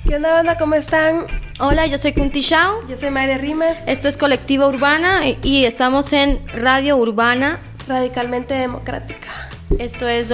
¿Qué onda, banda? ¿Cómo están? Hola, yo soy Kunti Shao. Yo soy Maide Rimes. Esto es Colectiva Urbana y estamos en Radio Urbana Radicalmente Democrática. Esto es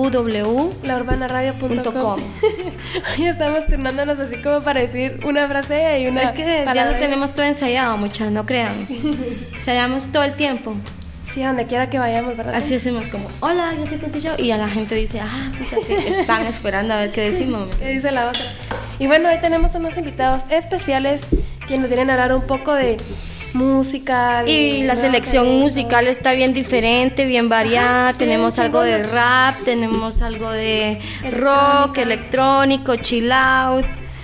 www.laurbanaradio.com. Hoy estamos turnándonos así como para decir una frase y una Es que ya lo tenemos todo ensayado, muchachos, no crean. Ensayamos todo el tiempo. Sí, donde quiera que vayamos, ¿verdad? Así hacemos como, hola, yo soy Kunti Shao. Y a la gente dice, puta, que están esperando a ver qué decimos. ¿Qué dice la otra? Y bueno, hoy tenemos unos invitados especiales que nos vienen a hablar un poco de música. Y la selección musical está bien diferente, bien variada. Tenemos algo de rap, tenemos algo de rock, electrónico, chill out.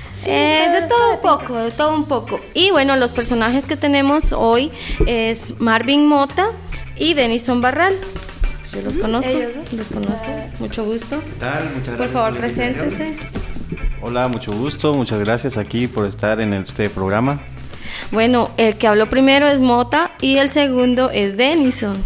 De todo un poco. Y bueno, los personajes que tenemos hoy es Marvin Mota y Denison Barral. Yo los conozco, mucho gusto. ¿Qué tal? Muchas gracias. Por favor, preséntense. Hola, mucho gusto, muchas gracias aquí por estar en este programa. Bueno, el que habló primero es Mota y el segundo es Denison.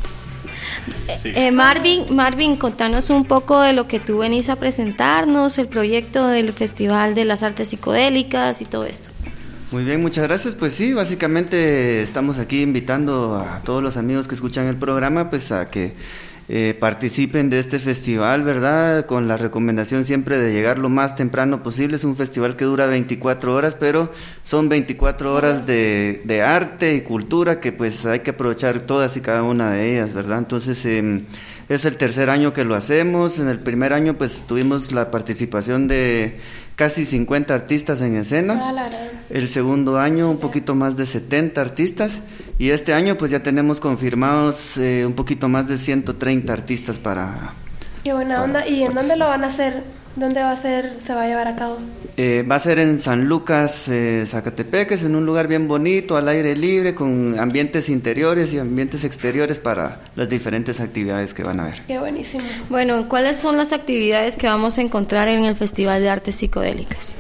Sí. Marvin, contanos un poco de lo que tú venís a presentarnos, el proyecto del Festival de las Artes Psicodélicas y todo esto. Muy bien, muchas gracias. Pues sí, básicamente estamos aquí invitando a todos los amigos que escuchan el programa pues a que participen de este festival, ¿verdad? Con la recomendación siempre de llegar lo más temprano posible. Es un festival que dura 24 horas, pero son 24 horas de arte y cultura que pues hay que aprovechar todas y cada una de ellas, ¿verdad? Entonces es el tercer año que lo hacemos. En el primer año pues tuvimos la participación de casi 50 artistas en escena. El segundo año un poquito más de 70 artistas. Y este año pues ya tenemos confirmados un poquito más de 130 artistas para... Qué buena onda. ¿Y en dónde lo van a hacer? ¿Dónde va a ser, se va a llevar a cabo? Va a ser en San Lucas, Zacatepeques, en un lugar bien bonito, al aire libre, con ambientes interiores y ambientes exteriores para las diferentes actividades que van a haber. Qué buenísimo. Bueno, ¿cuáles son las actividades que vamos a encontrar en el Festival de Artes Psicodélicas?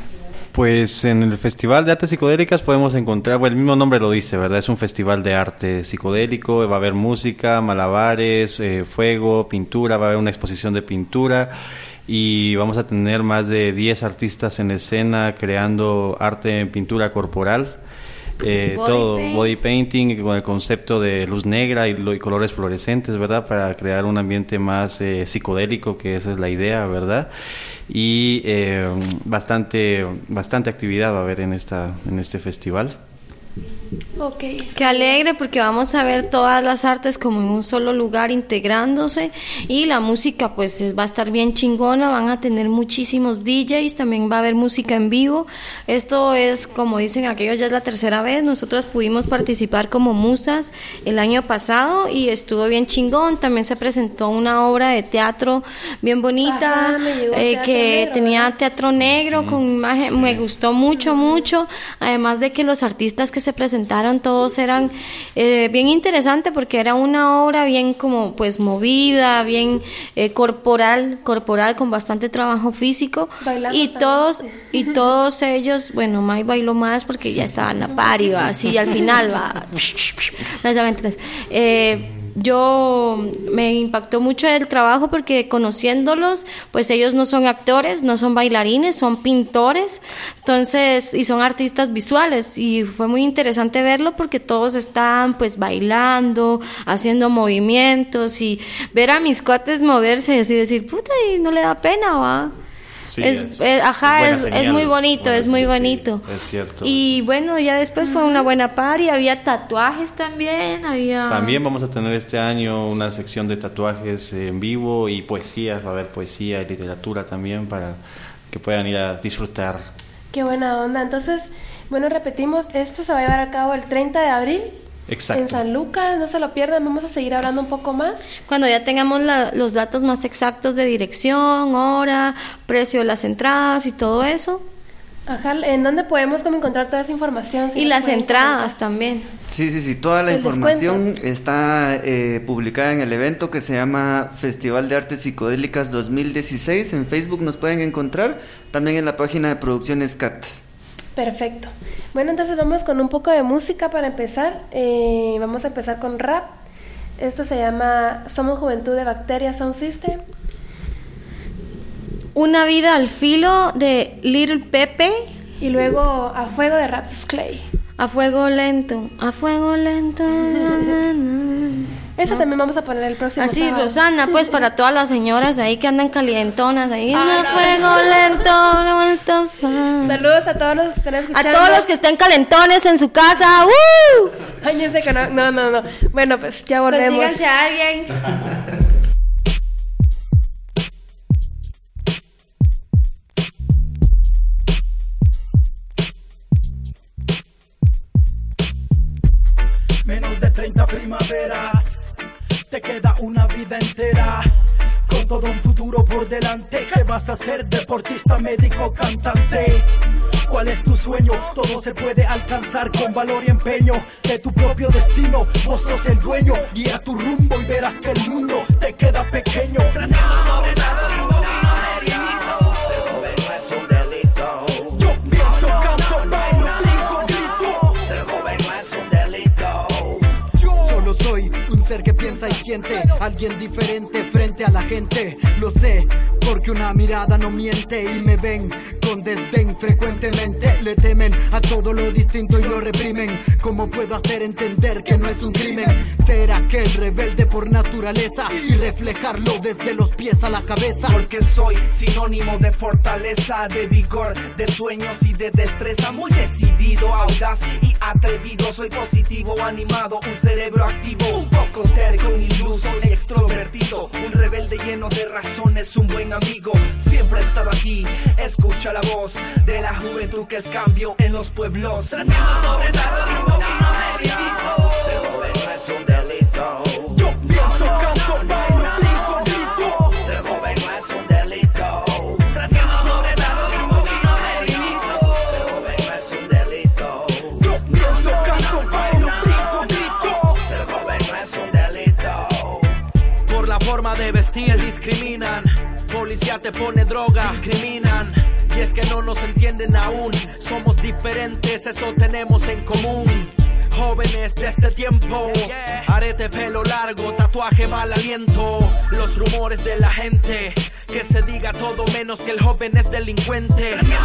Pues en el Festival de Artes Psicodélicas podemos encontrar, bueno, el mismo nombre lo dice, ¿verdad? Es un festival de arte psicodélico, va a haber música, malabares, fuego, pintura, va a haber una exposición de pintura y vamos a tener más de 10 artistas en escena creando arte en pintura corporal. Body painting con el concepto de luz negra y colores fluorescentes, ¿verdad? Para crear un ambiente más psicodélico, que esa es la idea, ¿verdad? Y bastante actividad va a haber en este festival. Okay. Qué alegre, porque vamos a ver todas las artes como en un solo lugar integrándose, y la música pues va a estar bien chingona, van a tener muchísimos DJs, también va a haber música en vivo. Esto es, como dicen aquellos, ya es la tercera vez. Nosotras pudimos participar como musas el año pasado y estuvo bien chingón. También se presentó una obra de teatro bien bonita. Que tenía teatro negro con imagen, me gustó mucho, además de que los artistas que se presentaron todos eran bien interesante, porque era una obra bien como pues movida, bien corporal, con bastante trabajo físico. Bailando y todos ellos, bueno, May bailó más porque ya estaba en la party, va, así al final va. Yo me impactó mucho el trabajo, porque conociéndolos, pues ellos no son actores, no son bailarines, son pintores, entonces, y son artistas visuales, y fue muy interesante verlo porque todos están pues bailando, haciendo movimientos, y ver a mis cuates moverse y así decir, puta, y no le da pena, va. Sí, es muy bonito, es muy bonito. Sí, es cierto. Y bueno, ya después fue una buena party, había tatuajes también, También vamos a tener este año una sección de tatuajes en vivo y poesía, va a haber poesía y literatura también para que puedan ir a disfrutar. Qué buena onda. Entonces, bueno, repetimos, esto se va a llevar a cabo el 30 de abril. Exacto. En San Lucas, no se lo pierdan, vamos a seguir hablando un poco más. Cuando ya tengamos los datos más exactos de dirección, hora, precio de las entradas y todo eso. Ajá, ¿en dónde podemos encontrar toda esa información? Y las entradas también. Sí, toda la información está publicada en el evento que se llama Festival de Artes Psicodélicas 2016. En Facebook nos pueden encontrar, también en la página de Producciones CAT. Perfecto. Bueno, entonces vamos con un poco de música para empezar. Vamos a empezar con rap. Esto se llama Somos Juventud de Bacteria Sound System. Una vida al filo de Little Pepe, Y luego A Fuego de Rapsus Clay. A fuego lento, a fuego lento. Esa también vamos a poner el próximo Así, sábado. Rosana, pues para todas las señoras ahí que andan calientonas ahí. A fuego lento. Saludos a todos los que están escuchando. A todos los que estén calentones en su casa. Ay, yo sé que no. Bueno, pues ya volvemos. Pues síganse a alguien. Menos de 30 primaveras, te queda una vida entera, con todo un futuro por delante. ¿Qué vas a hacer? Deportista, médico, cantante. ¿Cuál es tu sueño? Todo se puede alcanzar con valor y empeño de tu propio destino. Vos sos el dueño, guía tu rumbo y verás que el mundo te queda pequeño. Trazando sobresalto de un camino derivado. Ser joven no es un delito. Yo pienso, canto, bailo, brinco, grito. Ser joven no es un delito. Solo soy un ser que piensa y siente, alguien diferente frente a la gente. Lo sé, porque una mirada no miente y me ven con desdén frecuentemente. Le temen a todo lo distinto y lo reprimen. ¿Cómo puedo hacer entender que no es un crimen? Ser aquel rebelde por naturaleza y reflejarlo desde los pies a la cabeza. Porque soy sinónimo de fortaleza, de vigor, de sueños y de destreza. Muy decidido, audaz y atrevido. Soy positivo, animado, un cerebro activo, un poco terco, un iluso, extrovertido, un rebelde lleno de razones, un buen amigo. Siempre he estado aquí, escucha la voz de la juventud que es cambio en los pueblos. Trazando sobresalto de un camino derivado. Ser joven no es un delito. Yo pienso, canto, bailo, brinco, grito. Ser joven no es un delito. Trazando sobresalto de un camino derivado. Ser joven no es un delito. Yo pienso, canto, bailo, brinco, grito. Ser joven no es un delito. Por la forma de vestir discriminan. Policía te pone droga, incriminan. Y es que no nos entienden aún. Somos diferentes, eso tenemos en común. Jóvenes de este tiempo, arete, pelo largo, tatuaje, mal aliento. Los rumores de la gente, que se diga todo menos que el joven es delincuente. Ser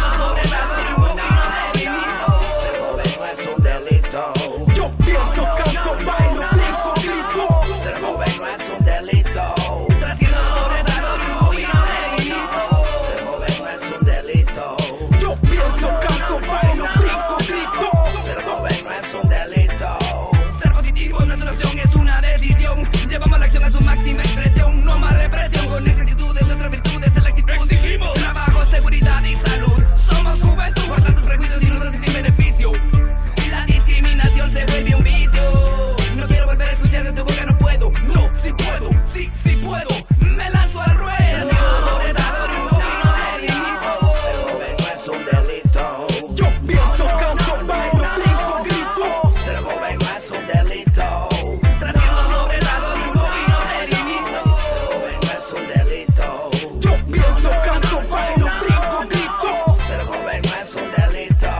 joven no es un delito. Yo pienso, canto, bailo, brinco, grito. Ser joven no es un delito. Trasciendo sobresalto de un camino derivado. Ser joven no es un delito. Yo pienso, canto, bailo, brinco, grito. Ser joven no es un delito. Ser positivo no es una opción, es una decisión. Llevamos la acción a su máxima expresión. No más represión, con exactitudes, nuestras virtudes en la actitud. Exigimos trabajo, seguridad y salud. Somos juventud, por tantos prejuicios y luces sin beneficio. Y la discriminación se vuelve un vicio. No quiero volver a escuchar de tu boca, no puedo. No, sí puedo, sí puedo. Me lanzo al ruedo. Ser joven no es un delito. Yo pienso, canto, bailo, brinco, grito. Ser joven no es un delito. Trasciendo sobresalto de un camino derivado. Ser joven no es un delito. Yo pienso, canto, bailo, brinco, grito. Ser joven no es un delito.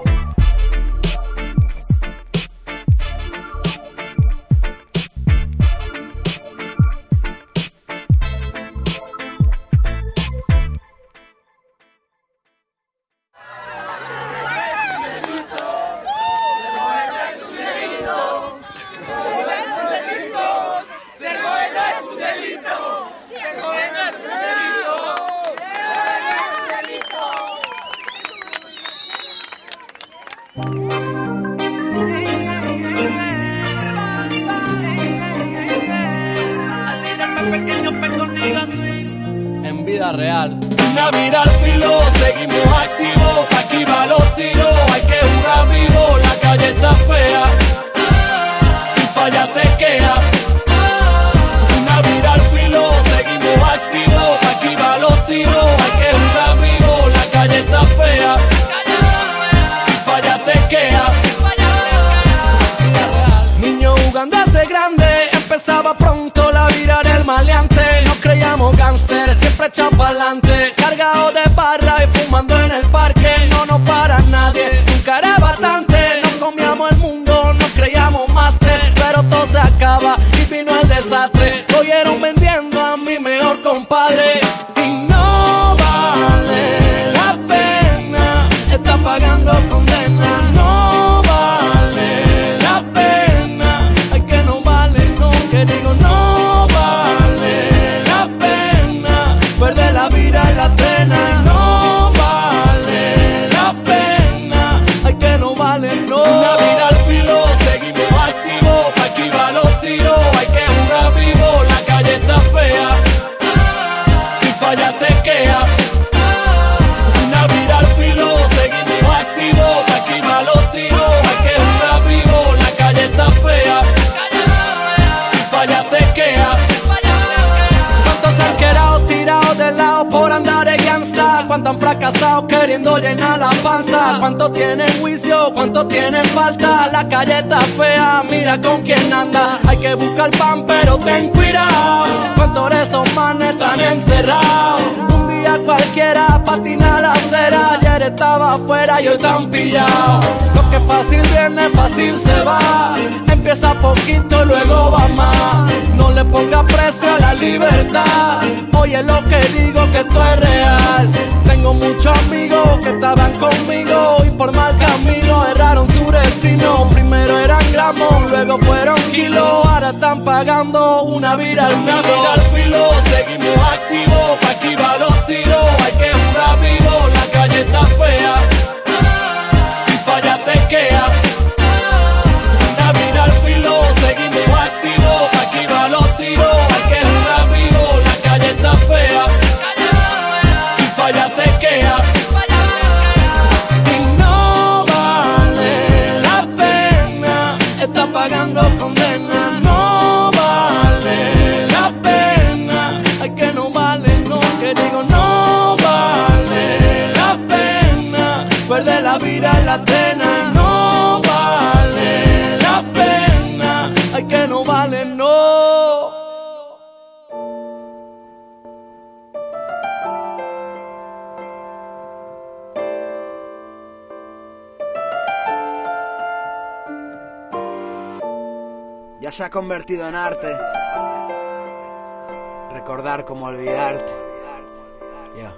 En vida real. Una vida al filo, seguimos activos. Aquí va los tiros, hay que jugar vivo. La calle está fea, si falla te queda. Una vida al filo, seguimos activos. Aquí va los tiros, hay que jugar vivo. La calle está fea, si falla te queda. Niño jugando a ser grande, empezaba pronto la vida del maleante. Nos creíamos gánster, siempre echado pa'lante, cargado de barra y fumando en el parque. No nos para nadie, nunca era bastante. Nos comíamos el mundo, nos creíamos máster, pero todo se acaba y vino el desastre. Lo oyeron vendiendo a mi mejor compadre y no vale la pena. Está pagando cuánto han fracasado queriendo llenar la panza. Cuánto tienen juicio, cuánto tienen falta. La calle está fea, mira con quién anda. Hay que buscar pan, pero ten cuidado. Cuántos de esos manes están encerrados. Un día cualquiera patina la acera. Ayer estaba afuera y hoy están pillados. Lo que fácil viene, fácil se va. Empieza poquito, luego va más. No le ponga precio a la libertad. Oye lo que digo, que esto es real. Tengo muchos amigos que estaban conmigo y por mal camino erraron su destino. Primero eran gramos, luego fueron kilos. Ahora están pagando una vida al filo. Una vida al filo, seguimos activos. Pa' aquí va los tiros, hay que jugar vivo. La calle está fea, si falla te queda. Una vida al filo, seguimos activos. Pa' aquí va los tiros, hay que jugar vivo. La calle está fea, si falla te queda. Y no vale la pena estar pagando condena. No vale la pena, ay que no vale, no, que digo no vale la pena perder la vida en la cena. No vale la pena, ay que no vale, no. Ya se ha convertido en arte recordar cómo olvidarte. Ya,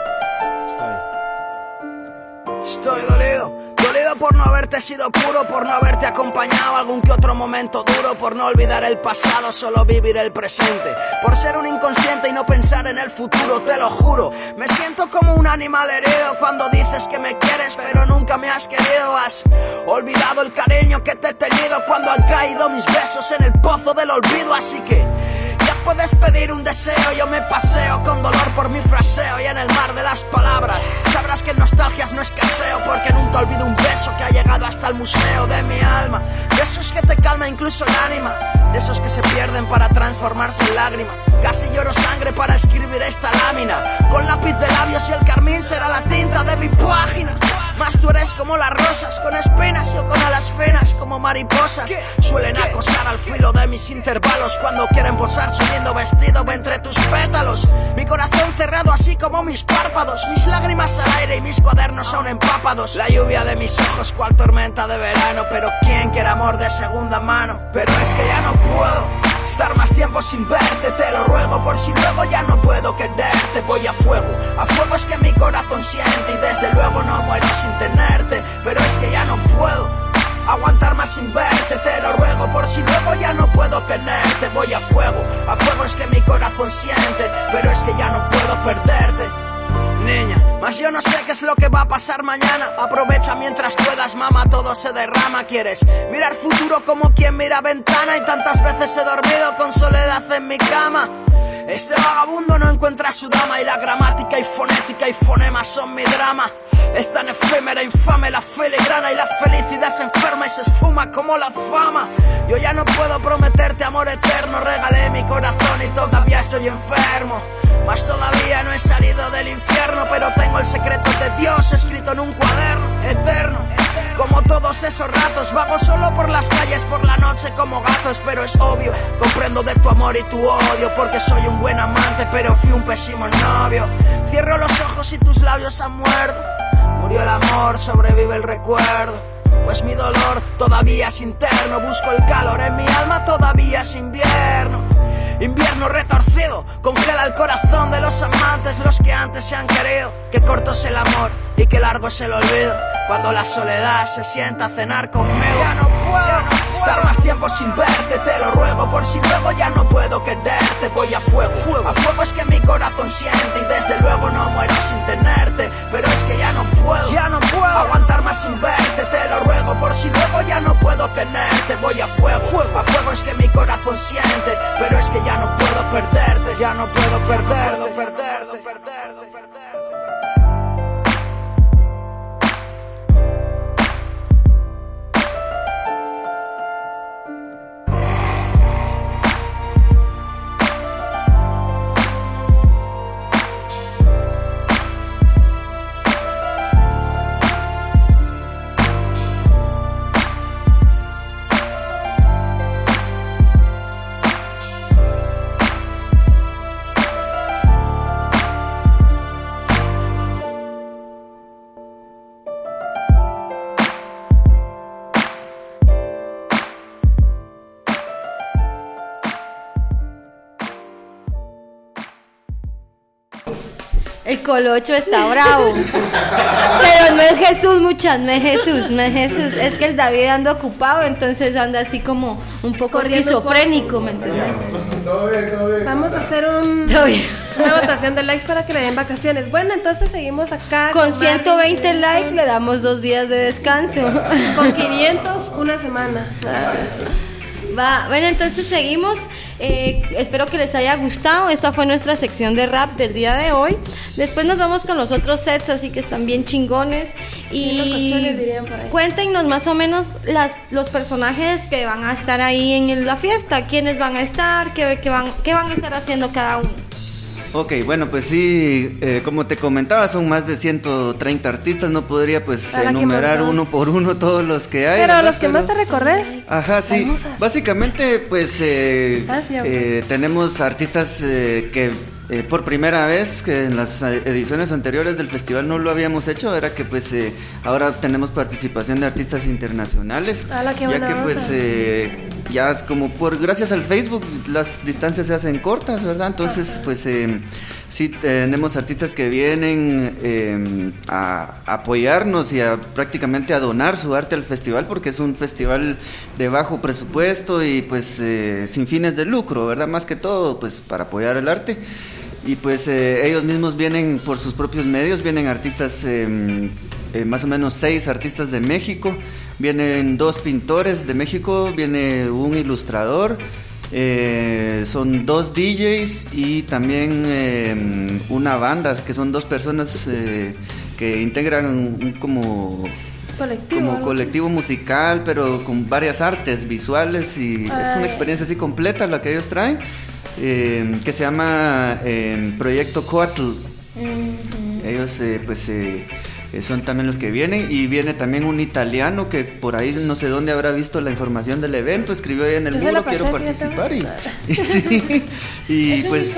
estoy dolido por no haberte sido puro, por no haberte acompañado algún que otro momento duro, por no olvidar el pasado, solo vivir el presente, por ser un inconsciente y no pensar en el futuro, te lo juro. Me siento como un animal herido cuando dices que me quieres, pero nunca me has querido. Has olvidado el cariño que te he tenido cuando han caído mis besos en el pozo del olvido, así que ya puedes pedir un deseo, yo me paseo con dolor por mi fraseo y en el mar de las palabras sabrás que nostalgias no escaseo, porque nunca olvido un beso que ha llegado hasta el museo de mi alma, de esos que te calma incluso el ánima, de esos que se pierden para transformarse en lágrima. Casi lloro sangre para escribir esta lámina, con lápiz de labios y el carmín será la tinta de mi página. Más tú eres como las rosas, con espinas, yo con alas finas como mariposas. Suelen acosar al filo de mis intervalos cuando quieren posar su lindo vestido entre tus pétalos. Mi corazón cerrado así como mis párpados, mis lágrimas al aire y mis cuadernos aún empapados. La lluvia de mis ojos cual tormenta de verano, pero ¿quién quiere amor de segunda mano? Pero es que ya no puedo estar más tiempo sin verte, te lo ruego, por si luego ya no puedo quererte. Voy a fuego es que mi corazón siente y desde luego no muero sin tenerte. Pero es que ya no puedo aguantar más sin verte, te lo ruego, por si luego ya no puedo tenerte. Voy a fuego es que mi corazón siente, pero es que ya no puedo perderte. Niña, mas yo no sé qué es lo que va a pasar mañana. Aprovecha mientras puedas, mamá, todo se derrama. Quieres mirar futuro como quien mira ventana, y tantas veces he dormido con soledad en mi cama. Este vagabundo no encuentra su dama, y la gramática y fonética y fonemas son mi drama. Es tan efímera, infame la filigrana, y la felicidad se enferma y se esfuma como la fama. Yo ya no puedo prometerte amor eterno, regalé mi corazón y todavía estoy enfermo. Mas todavía no he salido del infierno, pero tengo el secreto de Dios escrito en un cuaderno eterno. Como todos esos ratos, vago solo por las calles por la noche como gatos. Pero es obvio, comprendo de tu amor y tu odio, porque soy un buen amante pero fui un pésimo novio. Cierro los ojos y tus labios han muerto. Murió el amor, sobrevive el recuerdo, pues mi dolor todavía es interno. Busco el calor en mi alma, todavía es invierno. Invierno retorcido, congela el corazón de los amantes, los que antes se han querido. Que corto es el amor y que largo es el olvido, cuando la soledad se sienta a cenar conmigo. Ya no puedo estar más tiempo sin verte, te lo ruego, por si luego ya no puedo quererte. Voy a fuego es que mi corazón siente, y desde luego no muero sin tenerte. Pero es que ya no puedo aguantar más sin verte, te lo ruego, por si luego ya no puedo tenerte. Voy a fuego es que mi corazón siente, pero es que ya no puedo perderte, ya no puedo perderte. El colocho está bravo. Pero no es Jesús, muchas, no es Jesús. Es que el David anda ocupado, entonces anda así como un poco esquizofrénico, ¿me entiendes? Todo bien. Vamos a hacer una votación de likes para que le den vacaciones. Bueno, entonces seguimos acá. Con 120 likes le damos 2 días de descanso. Con 500, una semana. Va, bueno, entonces seguimos. Espero que les haya gustado. Esta fue nuestra sección de rap del día de hoy. Después nos vamos con los otros sets, así que están bien chingones. Y dirían por ahí. Cuéntenos más o menos los personajes que van a estar ahí en la fiesta. ¿Quiénes van a estar? ¿Qué van a estar haciendo cada uno? Ok, bueno, pues sí, como te comentaba, son más de 130 artistas, no podría pues enumerar uno por uno todos los que hay. Pero los que más te recordés. Ajá, sí, básicamente pues tenemos artistas que por primera vez, que en las ediciones anteriores del festival no lo habíamos hecho, era que pues ahora tenemos participación de artistas internacionales, ya que pues ya es como gracias al Facebook las distancias se hacen cortas, ¿verdad? Entonces pues sí tenemos artistas que vienen a apoyarnos y prácticamente a donar su arte al festival, porque es un festival de bajo presupuesto y pues sin fines de lucro, ¿verdad? Más que todo pues para apoyar el arte. Y pues ellos mismos vienen por sus propios medios, vienen artistas, más o menos 6 artistas de México, vienen 2 pintores de México, viene un ilustrador, son 2 DJs y también una banda, que son 2 personas que integran un como colectivo musical, pero con varias artes visuales, y es una experiencia así completa la que ellos traen. Que se llama Proyecto Coatl. Ellos pues son también los que vienen, y viene también un italiano que por ahí no sé dónde habrá visto la información del evento, escribió ahí en el muro, quiero participar, sí, y es pues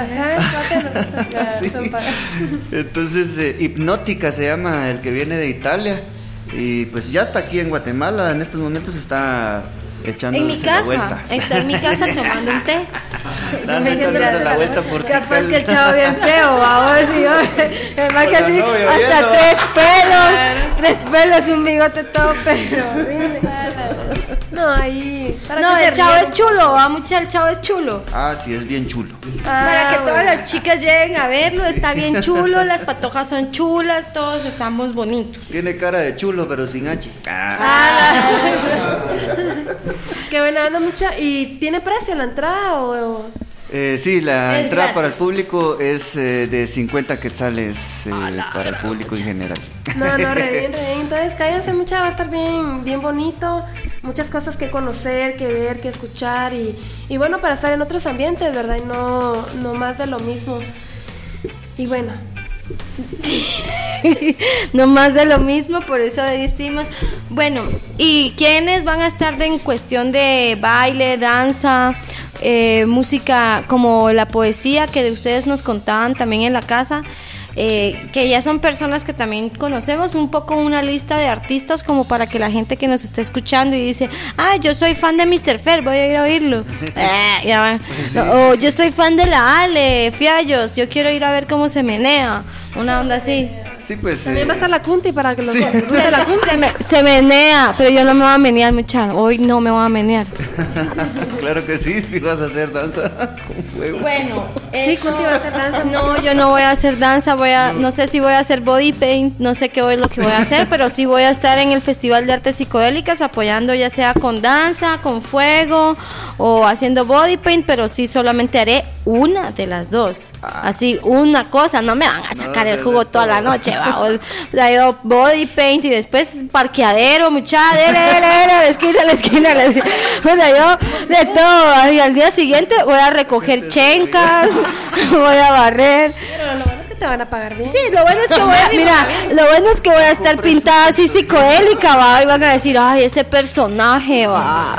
sí. Entonces Hipnótica se llama el que viene de Italia, y pues ya está aquí en Guatemala, en estos momentos está echándose en mi casa, la vuelta. está en mi casa tomando un té. Dando echándose la vuelta por capaz que el chavo bien feo, vamos, y más que así, hasta 3 pelos y un bigote todo pero no, ahí no, el chavo es chulo, el chavo es chulo. Ah, sí, es bien chulo. Para que todas las chicas lleguen a verlo, está bien chulo, las patojas son chulas, todos estamos bonitos. Tiene cara de chulo, pero sin H. Qué buena onda, mucha. ¿Y tiene precio la entrada o...? Sí, la entrada gratis para el público es de 50 quetzales para el público en general. No, re bien. Entonces cállense, mucha, va a estar bien bonito. Muchas cosas que conocer, que ver, que escuchar y bueno, para estar en otros ambientes, ¿verdad? Y no más de lo mismo. Y bueno... no más de lo mismo, por eso decimos. Bueno, ¿y quiénes van a estar en cuestión de baile, danza, música, como la poesía que ustedes nos contaban también en la casa? Que ya son personas que también conocemos, un poco una lista de artistas como para que la gente que nos esté escuchando y dice, yo soy fan de Mr. Fer, voy a ir a oírlo. Ya va. Sí. O yo soy fan de la Ale Fiallos, yo quiero ir a ver cómo se menea, una onda así. Sí, pues, también va a estar la Cunti para que lo sí. Se menea, pero yo no me voy a menear, mucha. Hoy no me voy a menear. Claro que sí vas a hacer danza con fuego. Bueno, sí, Cunti va a hacer danza. No, yo no voy a hacer danza, no sé si voy a hacer body paint, no sé qué es lo que voy a hacer, pero sí voy a estar en el Festival de Artes Psicodélicas apoyando, ya sea con danza, con fuego o haciendo body paint, pero sí solamente haré una de las dos. Así, una cosa, no me van a sacar el jugo toda la noche. O sea, yo body paint y después parqueadero, muchacha, de esquina a esquina. O sea, yo de todo. Y al día siguiente voy a recoger chencas, voy a barrer. Pero lo bueno es que te van a pagar bien. Sí, lo bueno es que lo bueno es que voy a estar pintada así psicodélica, va, y van a decir, ay, ese personaje, va.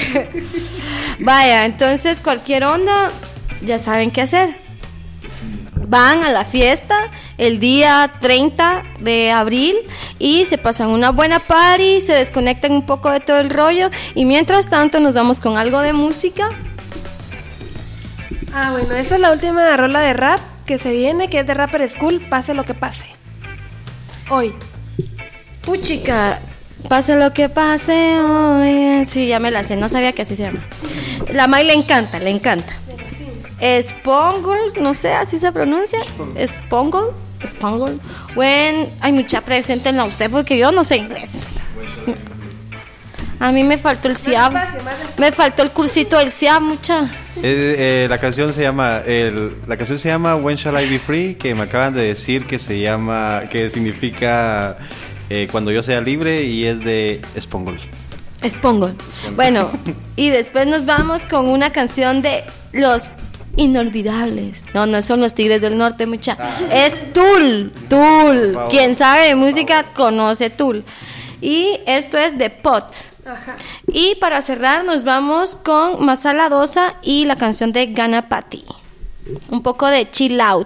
Vaya, entonces cualquier onda, ya saben qué hacer. Van a la fiesta el día 30 de abril y se pasan una buena party, se desconectan un poco de todo el rollo y mientras tanto nos vamos con algo de música. Bueno, esa es la última rola de rap. que se viene, que es de Rapper School, Pase lo que pase. Hoy. Puchica, pase lo que pase hoy. Sí, ya me la sé, no sabía que así se llama. La May le encanta. Spongle, no sé, así se pronuncia. Spongle. Bueno, hay mucha preséntenla usted porque yo no sé inglés. A mí me faltó el SIAM. Me faltó el cursito del SIAM, mucha. La canción se llama When Shall I Be Free, que me acaban de decir que significa cuando yo sea libre, y es de Spongle. Bueno, y después nos vamos con una canción de los inolvidables. No son los Tigres del Norte, mucha. Es Tool. Quien sabe de música conoce Tool. Y esto es de Pot. Ajá. Y para cerrar nos vamos con Masala Dosa y la canción de Ganapati. Un poco de chill out.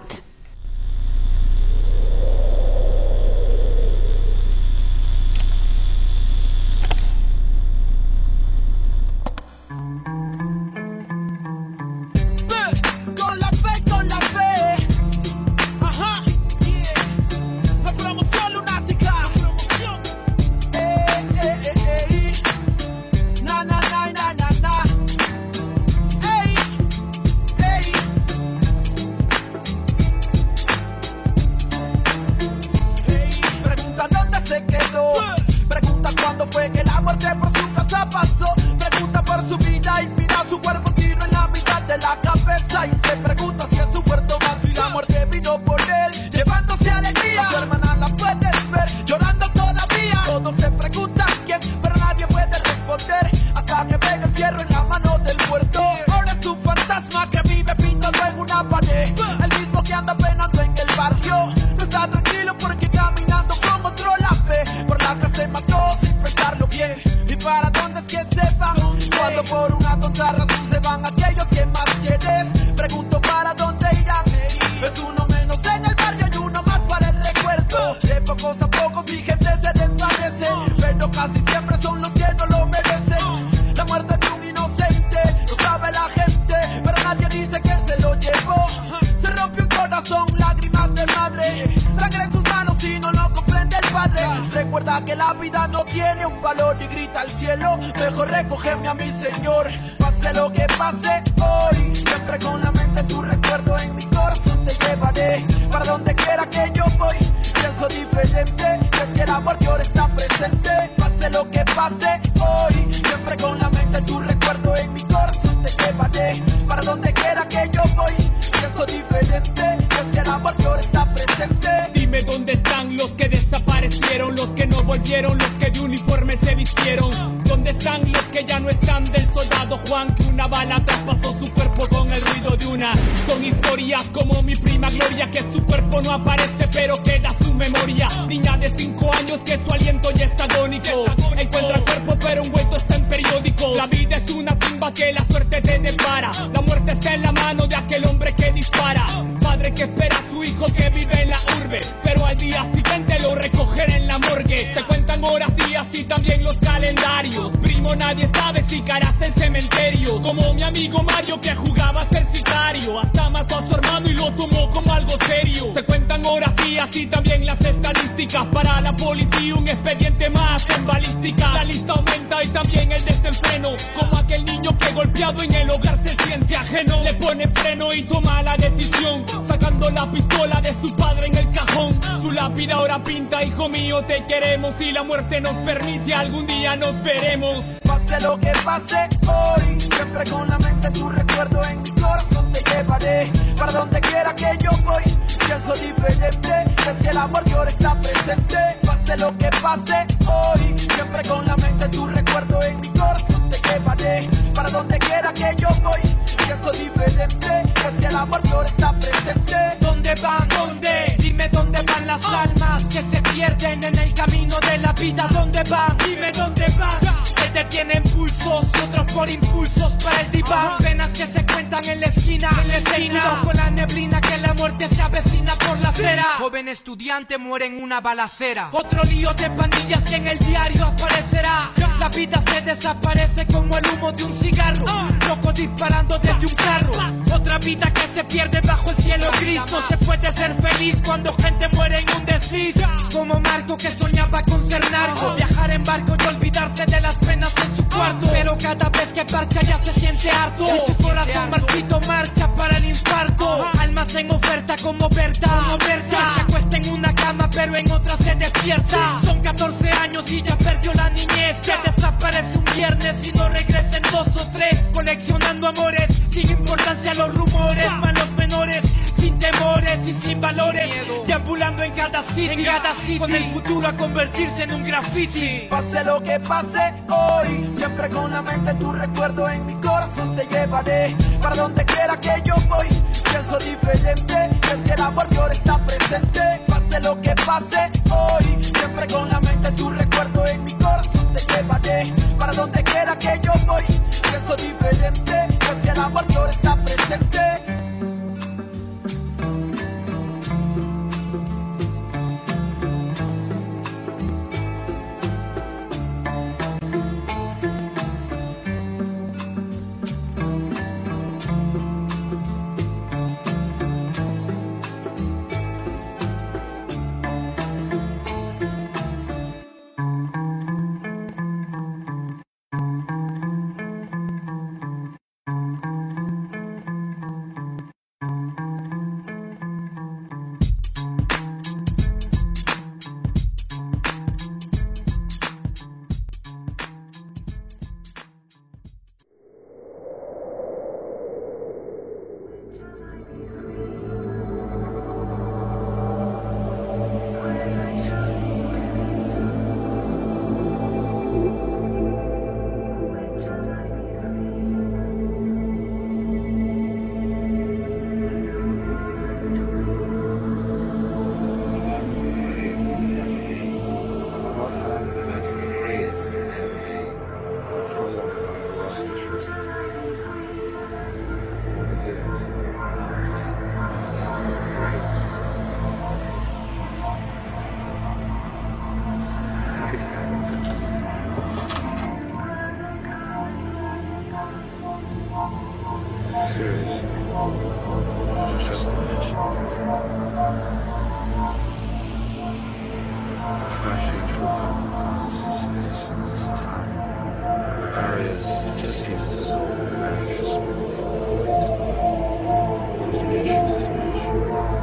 Te queremos y la muerte nos permite, algún día nos veremos. Pase lo que pase hoy, siempre con la mente tu recuerdo en mi corazón te llevaré. Para donde quiera que yo voy, pienso diferente, es que el amor que ahora está presente. Pase lo que pase hoy, siempre con la mente tu recuerdo en mi corazón te llevaré. Para donde quiera que yo voy, pienso diferente, es que el amor que ahora está presente. ¿Dónde van? ¿Dónde? Dime dónde van las almas que se pierden en el camino de la vida. ¿Dónde van? Dime dónde van. Que te tienen pulsos y otros por impulsos para el diván. Penas que se cuentan en la esquina. Cuidado con la neblina que la muerte se avecina por la acera. Joven estudiante muere en una balacera. Otro lío de pandillas que en el diario aparecerá. La La vida se desaparece como el humo de un cigarro, loco disparando desde un carro. Otra vida que se pierde bajo el cielo gris. No se puede ser feliz cuando gente muere en un desliz. Como Marco que soñaba con ser narco, viajar en barco y olvidarse de las penas en su cuarto. Pero cada vez que parcha ya se siente harto y su corazón marchito marcha para el infarto. Almas en oferta como Berta, se acuesta en una cama pero en otra se despierta. Son 14 años y ya perdió la niñez. Se desaparece un viernes y no regresa en 2 o 3. Coleccionando amores, sin importancia a los rumores. Malos menores, sin temores y sin valores. Deambulando en cada sitio, con el futuro a convertirse en un graffiti. Pase lo que pase hoy, siempre con la mente tu recuerdo en mi corazón te llevaré. Para donde quiera que yo voy, pienso diferente, es que el amor ahora está presente. Pase lo que pase hoy, siempre con la mente tu recuerdo en mi corazón te llevaré. Para donde quiera que yo voy, pienso diferente, es que el amor ahora está presente. Seriously, just imagine flashing through thermal clouds in space and this time. Areas just seem to dissolve and vanish as small from void, from dimension to dimension.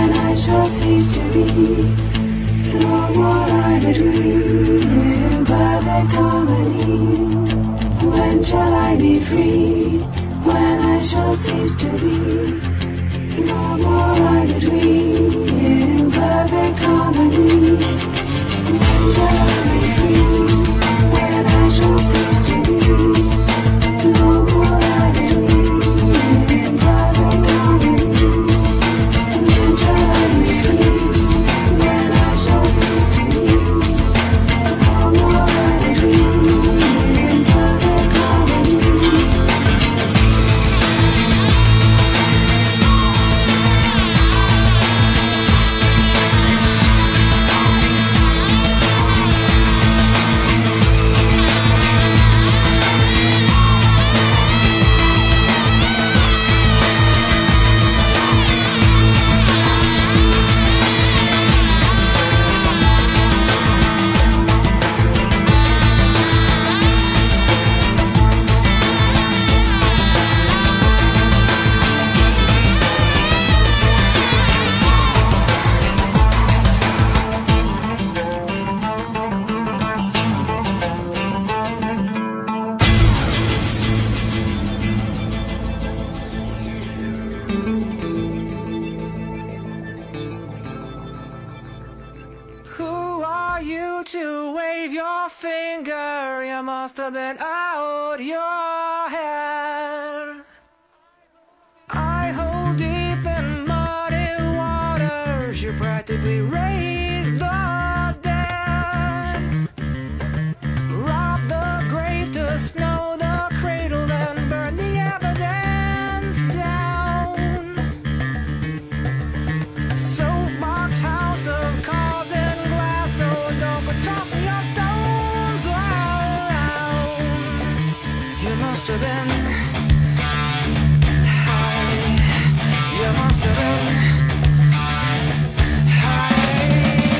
Cease to be, you know what I dream, but perfect harmony. When shall I be free? When I shall cease to be. No more line between. In perfect harmony. When shall I be free? When I shall cease to be. No more line between. In perfect harmony. When shall I be free? When I shall cease to be. No more line between. In perfect harmony. Who are you to wave your finger? You must have been out your head. I hold deep in muddy waters. You practically raised the dead. Rob the grave to snow the cradle, then burn the evidence down. Soapbox house of cars and glass, so don't go tossing your stones around. You must have been high. You must have been high.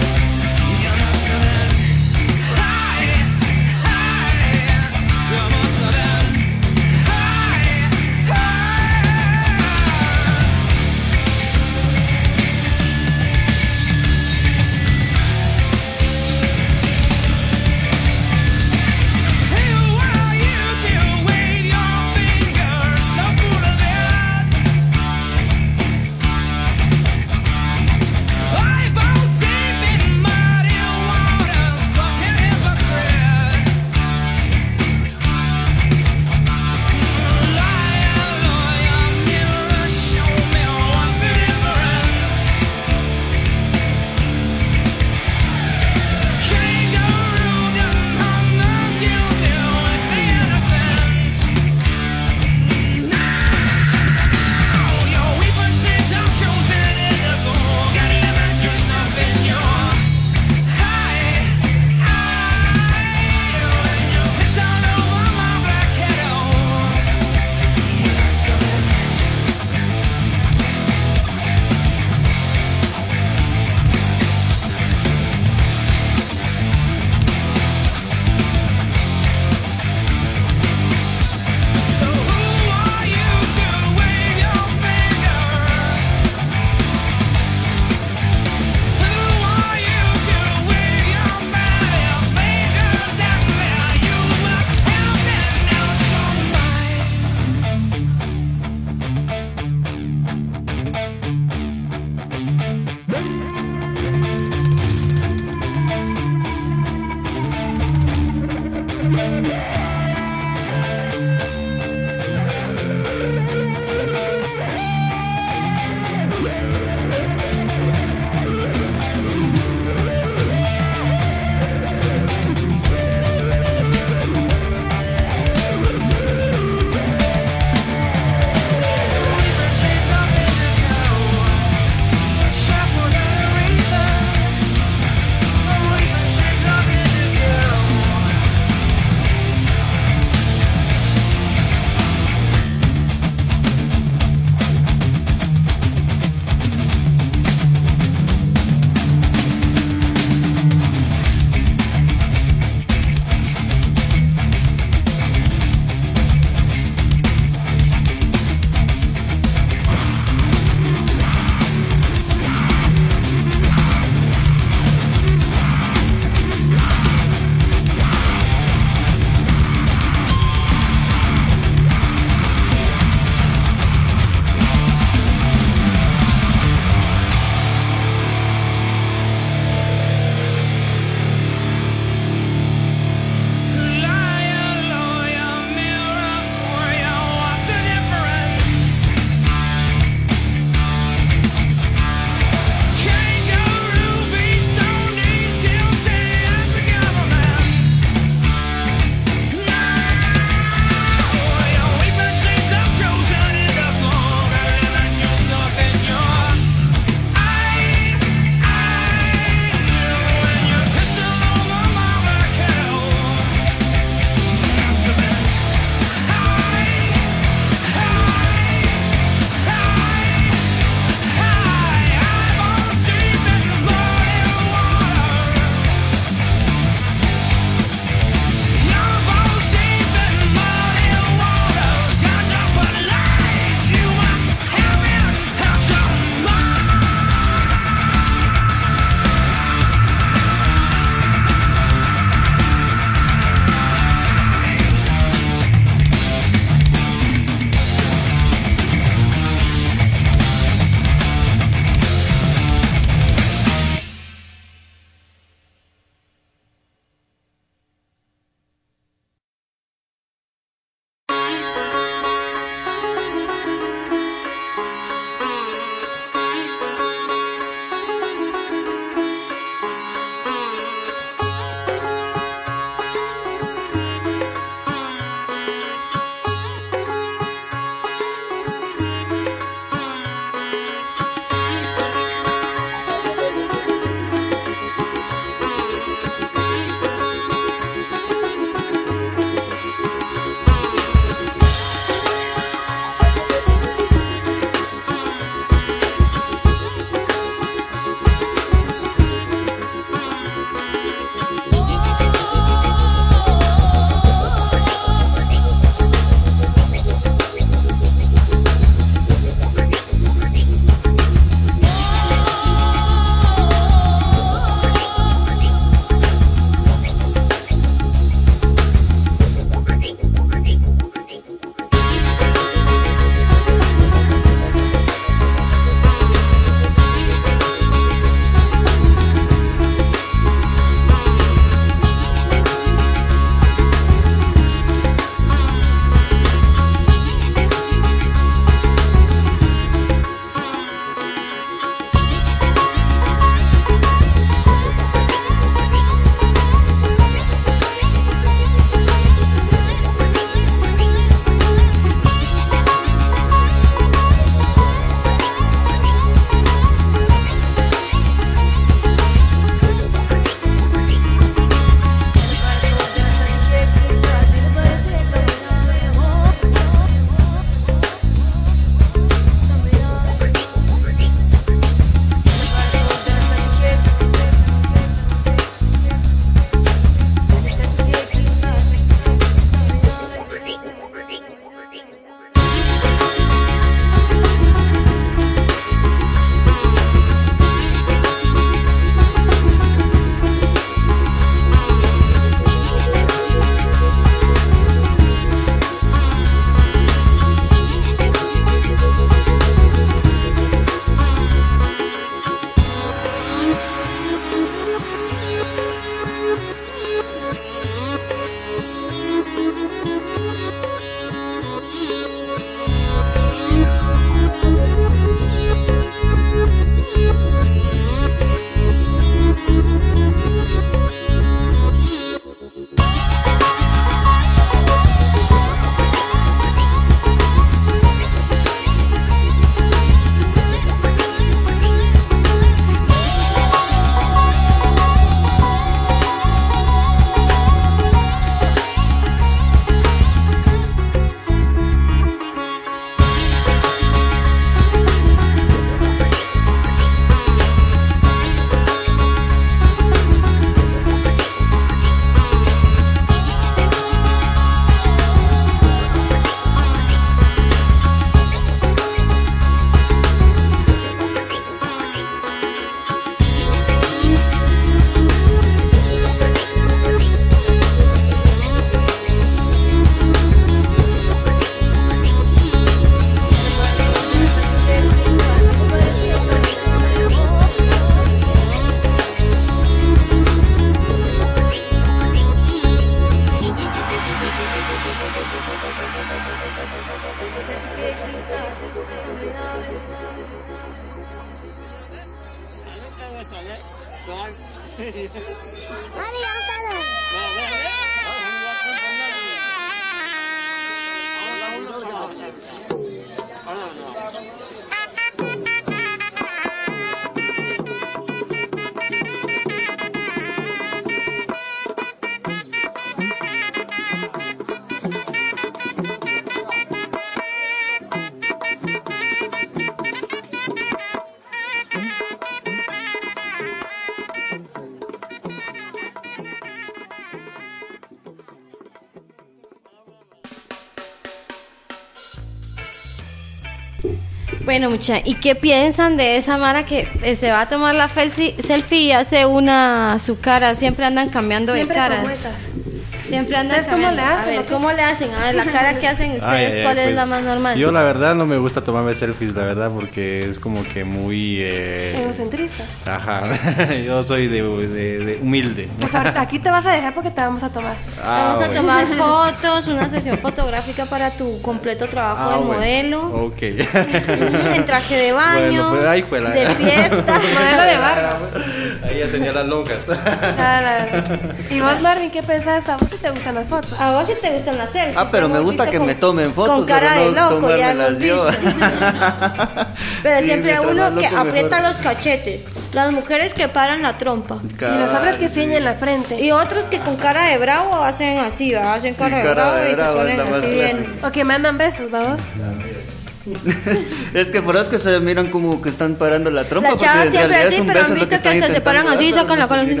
Bueno, mucha, ¿y qué piensan de esa mara que se va a tomar la selfie y hace su cara? Siempre andan cambiando de caras. Siempre andan cambiando. A ver, ¿cómo le hacen? A ver, la cara que hacen ustedes, ¿cuál es la más normal? Yo la verdad no me gusta tomarme selfies, la verdad, porque es como que muy... egocentrista. Ajá, yo soy de humilde. Pues ahorita aquí te vas a dejar porque te vamos a tomar. Vamos a tomar fotos, una sesión fotográfica para tu completo trabajo de modelo. Ok. En traje de baño, bueno, pues, ahí fue de fiesta. Modelo de barra. Ahí ya tenía las locas. ¿Y vos, Marvin, qué pensás? ¿A vos sí te gustan las fotos? A vos sí te gustan las selfies. Pero me gusta que me tomen fotos, con cara pero no de loco, tomármelas yo. Pero Sí, siempre uno que mejor. aprieta los cachetes. Las mujeres que paran la trompa. Y los hombres que ciñen la frente. Y otros que con cara de bravo hacen así, ¿verdad? Hacen cara de bravo y se ponen así bien. O que mandan besos, vamos. Es que por eso es que se miran como que están parando la trompa. La chava porque en siempre realidad así, es un pero beso han lo visto que que hasta se paran así y sacan la cola así.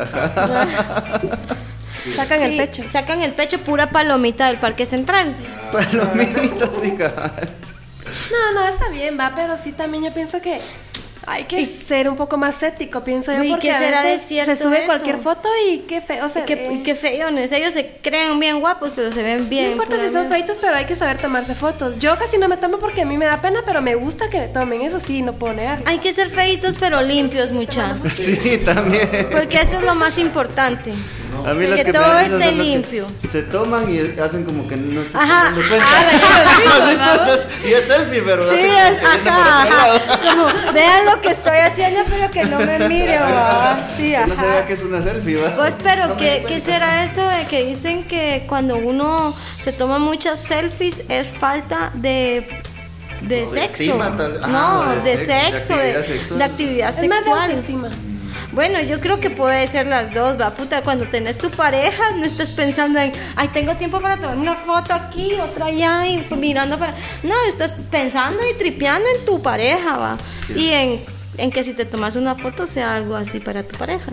Sacan el pecho. Sacan el pecho, pura palomita del Parque Central. Palomita, sí, cabal. No, está bien, va, pero sí también yo pienso que hay que ser un poco más ético, pienso yo, Uy, porque ¿qué a será veces de cierto se sube eso? cualquier foto y qué feo, o sea, Qué feones, ellos se creen bien guapos, pero se ven bien. no importa si son feitos, pero hay que saber tomarse fotos. Yo casi no me tomo porque a mí me da pena, pero me gusta que me tomen, eso sí, no puedo negarlo. Hay que ser feitos, pero limpios, mucha. Sí, también. Porque eso es lo más importante. A mí las que que todo me dan risa esté son las que limpio. se toman y hacen como que no se Ajá. dan cuenta. ¿Has visto? Y es selfie, pero Sí, hacen como que vienen por otro lado. Como, vean lo que estoy haciendo, pero que no me mire, ¿va? Sí, Que no se vea ajá. que es una selfie, ¿va? Pues, pero No me ¿qué di cuenta. será eso de que dicen que cuando uno se toma muchas selfies es falta de de sexo? estima, tal- No, de de sexo, sexo, de actividad sexual. de actividad Es más de sexual. autoestima. Bueno, yo creo que puede ser las dos, va, puta, cuando tenés tu pareja, no estás pensando en, ay, tengo tiempo para tomar una foto aquí, otra allá, y mirando para... No, estás pensando y tripeando en tu pareja, va, Sí. y en que si te tomas una foto sea algo así para tu pareja.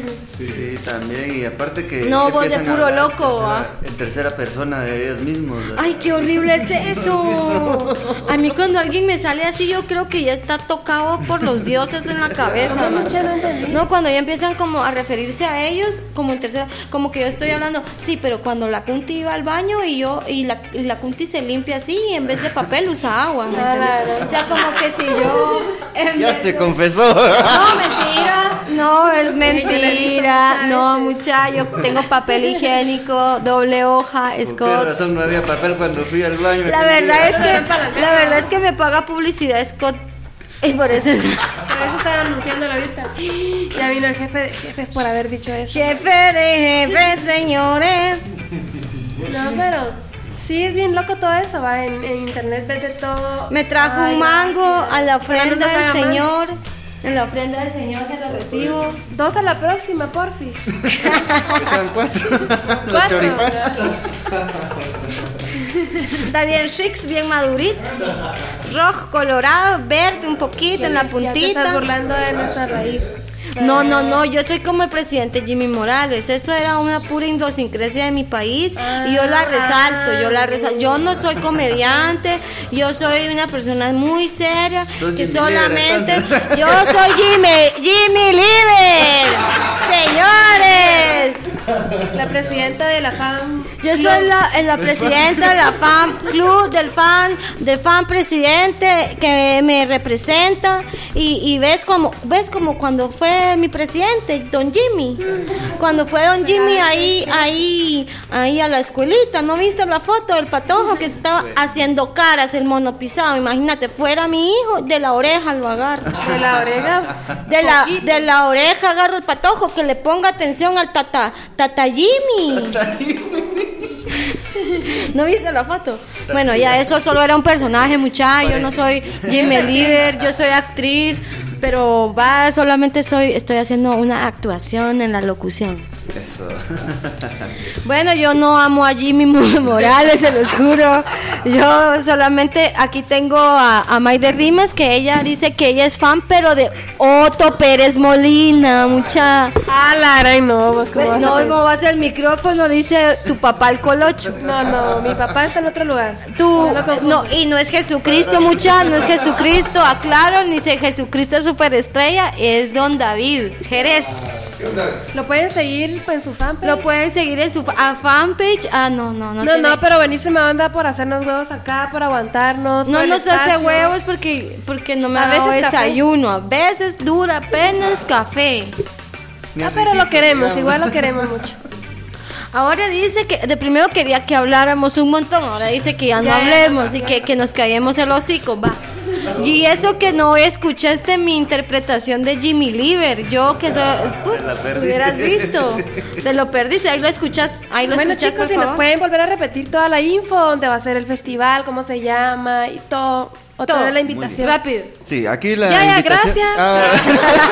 Sí, también, y aparte que No, vos de empiezan a puro hablar loco, en tercera persona de ellos mismos. ¿verdad? Ay, qué horrible es eso. A mí cuando alguien me sale así, yo creo que ya está tocado por los dioses en la cabeza. No, cuando ya empiezan como a referirse a ellos como en tercera, como que yo estoy hablando, sí, pero cuando la Kunti iba al baño y la Kunti se limpia así y en vez de papel usa agua, ¿me entiendes? O sea, como que si yo Ya se confesó. No, mentira. No, es mentira. No, mucha, yo tengo papel higiénico, doble hoja, ¿Por qué Scott. razón no había papel cuando fui al baño? La verdad es que me paga publicidad Scott. Y por eso Por eso están anunciándolo ahorita. Ya vino el jefe de jefes por haber dicho eso. jefe de jefes, señores. No, pero sí es bien loco todo eso, va. En internet ves de todo. Me trajo Ay, un mango a la ofrenda no nos del haga mal. Señor. En la ofrenda del Señor se lo recibo. 2 a la próxima, porfis. Son 4. Los 4. choripanes. Está bien chics, bien madurits. Rojo, colorado, verde un poquito en la Ya te estás puntita. burlando de nuestra raíz. No, yo soy como el presidente Jimmy Morales, eso era una pura idiosincrasia de mi país y yo la resalto, yo no soy comediante, yo soy una persona muy seria, Sos que Jimmy solamente, Líder, entonces. yo soy Jimmy Líder, señores. La presidenta de la fan. Yo soy la presidenta de la fan club, del fan presidente que me representa. Y ves como cuando fue mi presidente, Don Jimmy. Cuando fue Don Jimmy ahí a la escuelita, ¿no viste la foto del patojo que estaba haciendo caras, el mono pisado? Imagínate, fuera mi hijo, de la oreja lo agarro. ¿De la oreja? De la oreja agarro el patojo, que le ponga atención al tata Jimmy. ¿No viste la foto? Bueno, ya eso solo era un personaje, muchacho. Yo no soy Jimmy Líder, yo soy actriz, pero solamente estoy haciendo una actuación en la locución. Eso. Bueno, yo no amo a Jimmy Morales, se los juro. Yo solamente aquí tengo a Maide Rimas, que ella dice que ella es fan, pero de Otto Pérez Molina, mucha. Ah, Lara, no, vos cómo no vas el micrófono, dice tu papá el colocho. No, mi papá está en otro lugar. No, y no es Jesucristo, mucha, no es Jesucristo, aclaro, ni si Jesucristo superestrella, es Don David Jerez. Lo pueden seguir en su fanpage. Lo pueden seguir en su fanpage. No, pero buenísima onda por hacernos huevos acá, por aguantarnos. No nos hace huevos porque no me ha dado desayuno. A veces dura apenas café. Pero lo queremos, igual lo queremos mucho. Ahora dice que de primero quería que habláramos un montón, ahora dice que ya no hablemos y que nos callemos el hocico, va. Y eso que no escuchaste mi interpretación de Jimmy Líder, yo que soy, hubieras visto, te lo perdiste, ahí lo escuchas, bueno, chicos, si nos pueden volver a repetir toda la info, dónde va a ser el festival, cómo se llama y todo, toda la invitación. Rápido. Sí, aquí la invitación. Gracias.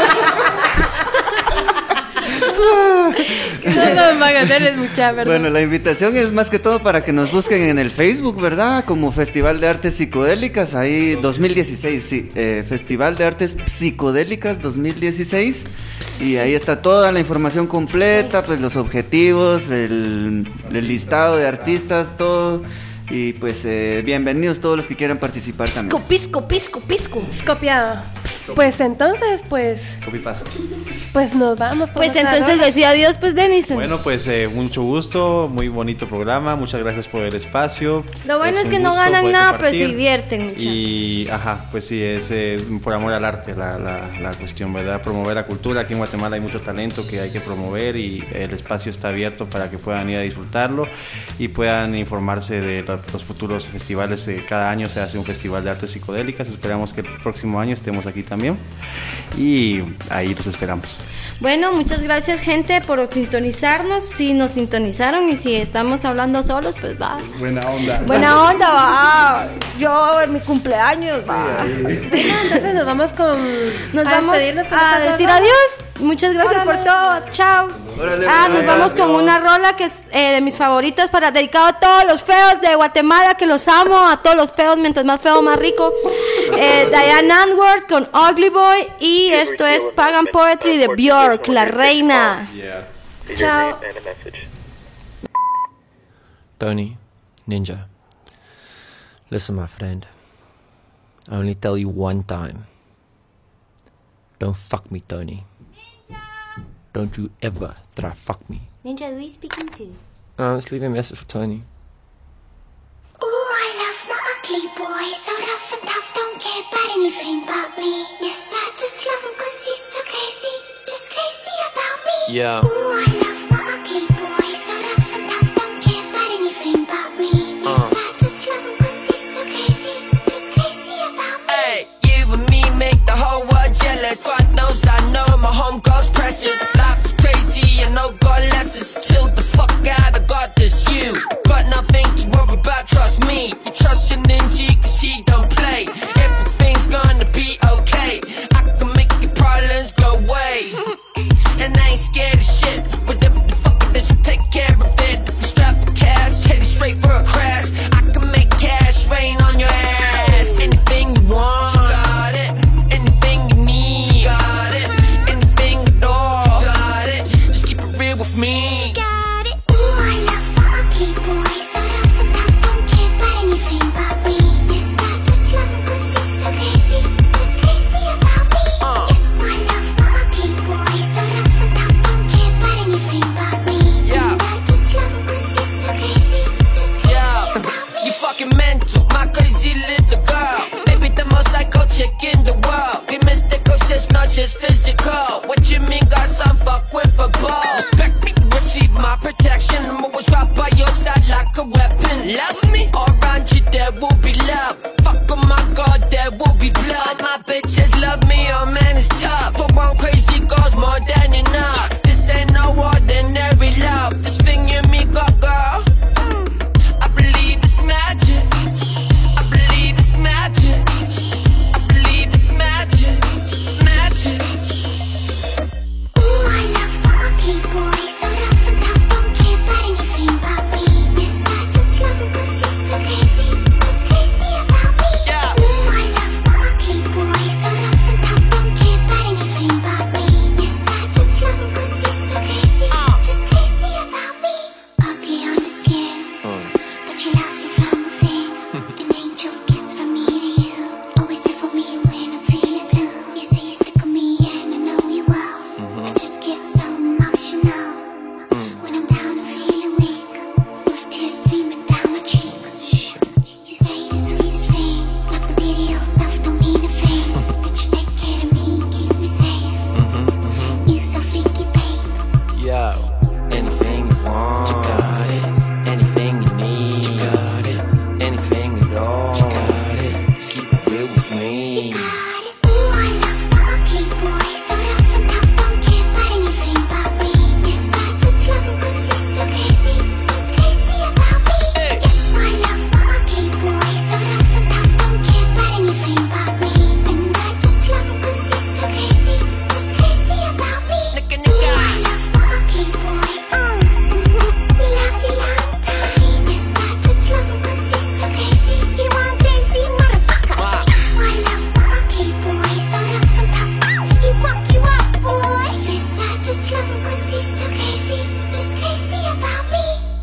Bueno, la invitación es más que todo para que nos busquen en el Facebook, ¿verdad? Como Festival de Artes Psicodélicas, ahí 2016, sí, Festival de Artes Psicodélicas 2016, y ahí está toda la información completa, pues los objetivos, el listado de artistas, todo. Y pues bienvenidos todos los que quieran participar también. Pisco. Copiado. Pues entonces, Copy-paste. Pues nos vamos. Pues entonces decía adiós, pues Denison. Bueno, pues mucho gusto, muy bonito programa, muchas gracias por el espacio. Lo bueno es que no ganan nada, pues se divierten mucho. Y, pues sí, es por amor al arte la cuestión, ¿verdad? Promover la cultura, aquí en Guatemala hay mucho talento que hay que promover y el espacio está abierto para que puedan ir a disfrutarlo y puedan informarse de los futuros festivales. Cada año se hace un festival de artes psicodélicas, esperamos que el próximo año estemos aquí también y ahí los esperamos. Bueno, muchas gracias, gente, por sintonizarnos. Si nos sintonizaron y si estamos hablando solos, pues va. Buena onda, va. Yo en mi cumpleaños, va. Entonces nos vamos a decir adiós. Muchas gracias por todo. Chao. Nos vamos con una rola que es de mis favoritas, dedicado a todos los feos de Guatemala, que los amo, a todos los feos, mientras más feo, más rico. Diane Antwoord con Ugly Boy, y esto es Pagan Poetry de Björk, la reina. Chao. Tony, Ninja, listen, my friend. I only tell you one time. Don't fuck me, Tony. Don't you ever try fuck me. Ninja, who are you speaking to? Let's leave a message for Tony. Ooh, I love my ugly boy, so rough and tough, don't care about anything but me. Yes, I just love him 'cause he's so crazy, just crazy about me. Yeah. Ooh, I love my ugly boy, so rough and tough, don't care about anything but me. Yes, I just love him 'cause he's so crazy, just crazy about me. Hey, you and me make the whole world jealous. God knows I know my home girl's precious. Life's crazy and no God lessons. Chill the fuck out, I got this. You got nothing to worry about, trust me. You trust your ninja 'cause he don't play. Everything's gonna be okay. I can make your problems go away. And I ain't scared of shit. Whatever it's not just physical. What you mean got some fuck with a ball? Respect me, receive my protection. I'm always right by your side like a weapon. Love me, all around you there will be love. Fuck, oh my God, there will be blood. All my bitches love me, oh man, it's tough. For one crazy girl's more than enough. This ain't no ordinary love. This thing you me got, girl. I believe it's magic. I believe it's magic. I believe it's magic. Magic. Ooh, I love my ugly boy. So rough and tough, don't care about anything but me. Yes, I just love him 'cause he's so crazy. Just crazy about me. Ooh, I love my ugly boy. So rough and tough, don't care about anything but me. Yes, I just love him 'cause he's so crazy. Just crazy about me. Ugly on the skin, but you love me from within. An angel kiss from me to you. Always there for me when I'm feeling blue. You say you stick with me and I know you will. I just get so emotional when I'm down and feeling weak, with tears streaming down my cheeks. You say the sweetest things, like material stuff don't mean a thing. But you take care of me, keep me safe. You so freaky, babe. Yo, anything you want, you got it. Anything you need, you got it. Anything at all, you got it. Just keep it real with me. Ooh, I love my ugly boy. So rough and tough, don't care about anything but me. Yes, I just love him 'cause he's so crazy. Just crazy about me. Yes, I love my ugly boy. So rough and tough, don't care about anything but me. And I just love him 'cause he's so crazy. Just crazy about me. Ooh, I love my ugly boy. We love you long time. Yes, I just love him 'cause he's so crazy. You want crazy motherfucker. I love my ugly boy. So rough and tough, he fuck you up, boy. Yes, I just love him 'cause he's so crazy. Just crazy about me.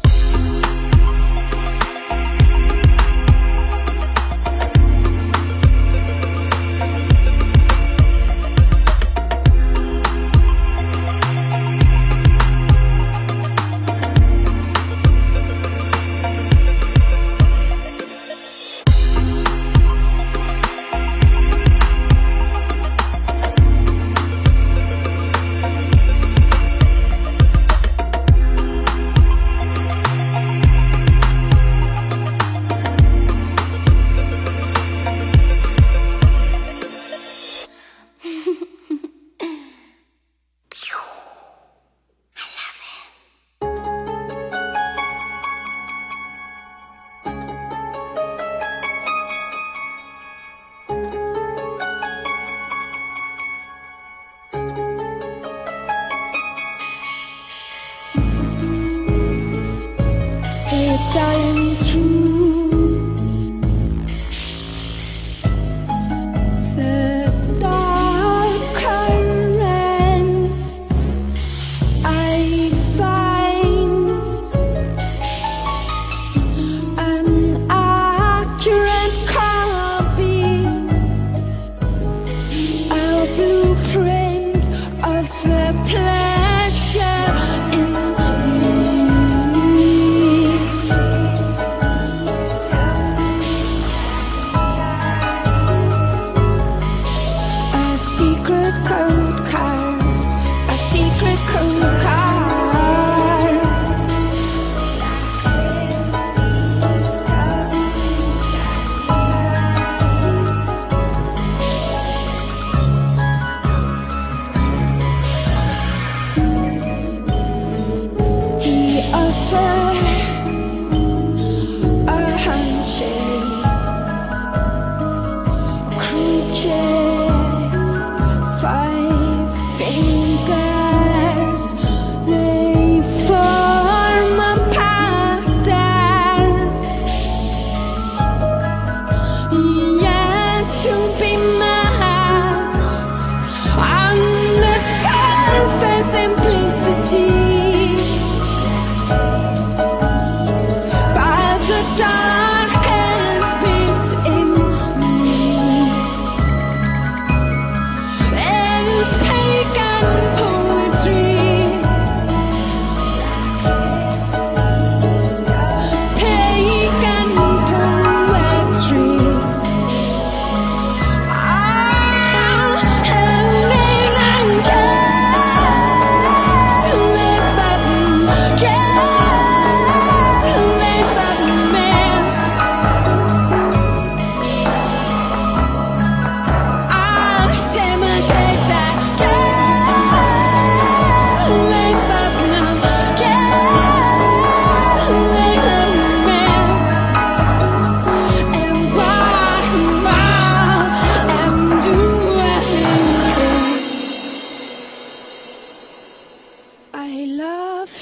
Hey, darling, it's true. The dark currents I find an accurate copy, a blueprint of the pleasure in me. A secret code carved, a secret code carved. He offers a handshake, crooked 5 fingers. They form a pattern yet to be matched on the surface simplicity.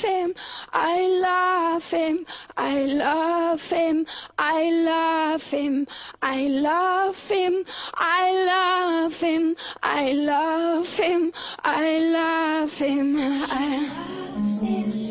him, I love him, I love him, I love him, I love him, I love him, I love him, I love him, I love him.